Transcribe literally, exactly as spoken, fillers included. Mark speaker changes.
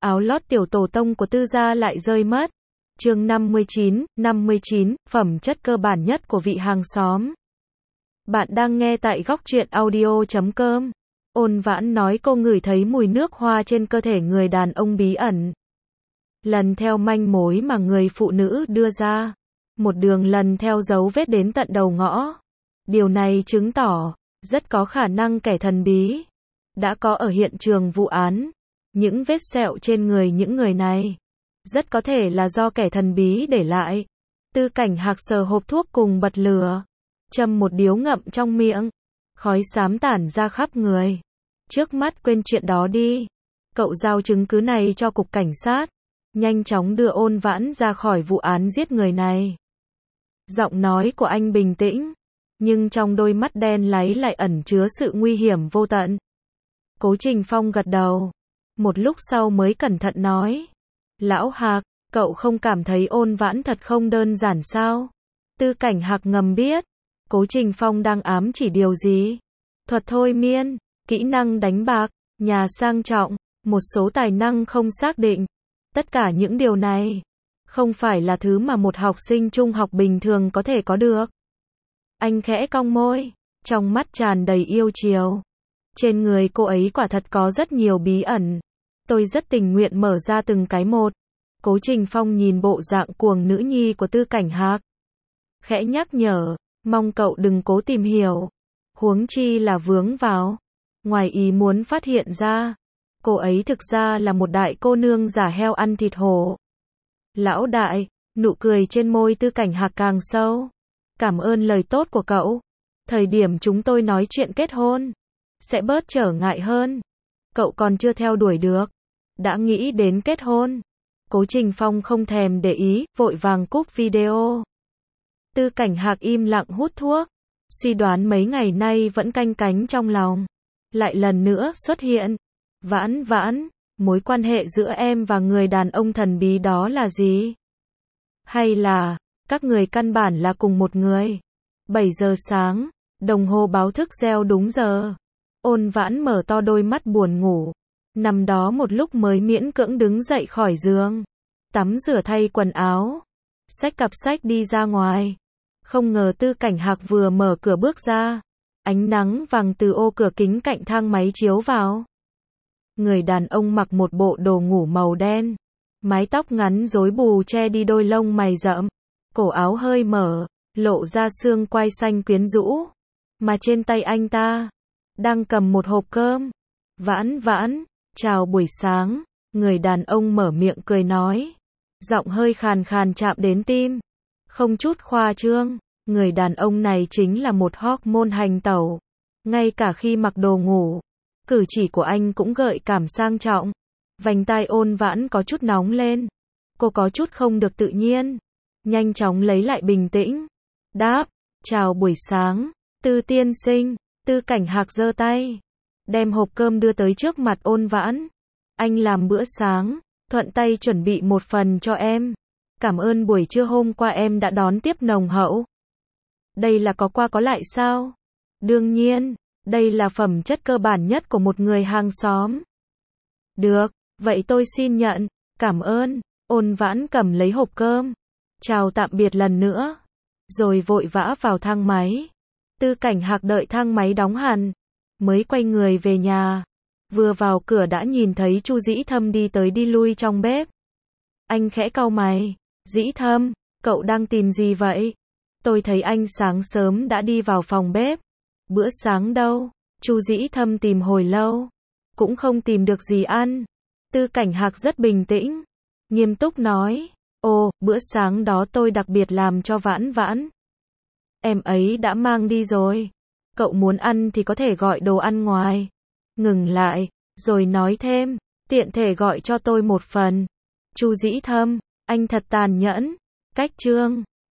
Speaker 1: áo lót tiểu tổ tông của Tư gia lại rơi mất. Chương năm mươi chín, năm mươi chín, phẩm chất cơ bản nhất của vị hàng xóm. Bạn đang nghe tại góc truyện audio chấm com. Ôn Vãn nói cô ngửi thấy mùi nước hoa trên cơ thể người đàn ông bí ẩn. Lần theo manh mối mà người phụ nữ đưa ra, một đường lần theo dấu vết đến tận đầu ngõ. Điều này chứng tỏ, rất có khả năng kẻ thần bí đã có ở hiện trường vụ án. Những vết sẹo trên người những người này rất có thể là do kẻ thần bí để lại. Tư Cảnh Hạc sờ hộp thuốc cùng bật lửa, châm một điếu ngậm trong miệng, khói xám tản ra khắp người. Trước mắt quên chuyện đó đi, cậu giao chứng cứ này cho cục cảnh sát, nhanh chóng đưa Ôn Vãn ra khỏi vụ án giết người này. Giọng nói của anh bình tĩnh, nhưng trong đôi mắt đen láy lại ẩn chứa sự nguy hiểm vô tận. Cố Trình Phong gật đầu, một lúc sau mới cẩn thận nói: Lão Hạc, cậu không cảm thấy Ôn Vãn thật không đơn giản sao? Tư Cảnh Hạc ngầm biết, Cố Trình Phong đang ám chỉ điều gì. Thuật thôi miên, kỹ năng đánh bạc, nhà sang trọng, một số tài năng không xác định. Tất cả những điều này không phải là thứ mà một học sinh trung học bình thường có thể có được. Anh khẽ cong môi, trong mắt tràn đầy yêu chiều. Trên người cô ấy quả thật có rất nhiều bí ẩn. Tôi rất tình nguyện mở ra từng cái một. Cố Trình Phong nhìn bộ dạng cuồng nữ nhi của Tư Cảnh Hạc, khẽ nhắc nhở, mong cậu đừng cố tìm hiểu. Huống chi là vướng vào. Ngoài ý muốn phát hiện ra, cô ấy thực ra là một đại cô nương giả heo ăn thịt hổ. Lão đại, nụ cười trên môi Tư Cảnh Hạc càng sâu. Cảm ơn lời tốt của cậu. Thời điểm chúng tôi nói chuyện kết hôn, sẽ bớt trở ngại hơn. Cậu còn chưa theo đuổi được, đã nghĩ đến kết hôn. Cố Trình Phong không thèm để ý, vội vàng cúp video. Tư Cảnh Hạc im lặng hút thuốc, suy đoán mấy ngày nay vẫn canh cánh trong lòng, lại lần nữa xuất hiện. Vãn Vãn, mối quan hệ giữa em và người đàn ông thần bí đó là gì? Hay là, các người căn bản là cùng một người? bảy giờ sáng, đồng hồ báo thức reo đúng giờ. Ôn Vãn mở to đôi mắt buồn ngủ, nằm đó một lúc mới miễn cưỡng đứng dậy khỏi giường, tắm rửa thay quần áo, xách cặp sách đi ra ngoài. Không ngờ Tư Cảnh Hạc vừa mở cửa bước ra, ánh nắng vàng từ ô cửa kính cạnh thang máy chiếu vào. Người đàn ông mặc một bộ đồ ngủ màu đen, mái tóc ngắn rối bù che đi đôi lông mày rậm, cổ áo hơi mở, lộ ra xương quai xanh quyến rũ, mà trên tay anh ta đang cầm một hộp cơm. Vãn Vãn, chào buổi sáng. Người đàn ông mở miệng cười nói, giọng hơi khàn khàn chạm đến tim, không chút khoa trương. Người đàn ông này chính là một hormone hành tẩu. Ngay cả khi mặc đồ ngủ, cử chỉ của anh cũng gợi cảm sang trọng. Vành tai Ôn Vãn có chút nóng lên, cô có chút không được tự nhiên, nhanh chóng lấy lại bình tĩnh, đáp, chào buổi sáng, Tư tiên sinh. Tư Cảnh Hạc giơ tay, đem hộp cơm đưa tới trước mặt Ôn Vãn. Anh làm bữa sáng, thuận tay chuẩn bị một phần cho em. Cảm ơn buổi trưa hôm qua em đã đón tiếp nồng hậu. Đây là có qua có lại sao? Đương nhiên, đây là phẩm chất cơ bản nhất của một người hàng xóm. Được, vậy tôi xin nhận, cảm ơn. Ôn Vãn cầm lấy hộp cơm, chào tạm biệt lần nữa, rồi vội vã vào thang máy. Tư Cảnh Hạc đợi thang máy đóng hẳn, mới quay người về nhà. Vừa vào cửa đã nhìn thấy Chu Dĩ Thâm đi tới đi lui trong bếp. Anh khẽ cau mày, Dĩ Thâm, cậu đang tìm gì vậy? Tôi thấy anh sáng sớm đã đi vào phòng bếp. Bữa sáng đâu? Chu Dĩ Thâm tìm hồi lâu, cũng không tìm được gì ăn. Tư Cảnh Hạc rất bình tĩnh, nghiêm túc nói, ồ, bữa sáng đó tôi đặc biệt làm cho Vãn Vãn. Em ấy đã mang đi rồi. Cậu muốn ăn thì có thể gọi đồ ăn ngoài. Ngừng lại, rồi nói thêm, tiện thể gọi cho tôi một phần. Chu Dĩ Thâm, anh thật tàn nhẫn. Cách chương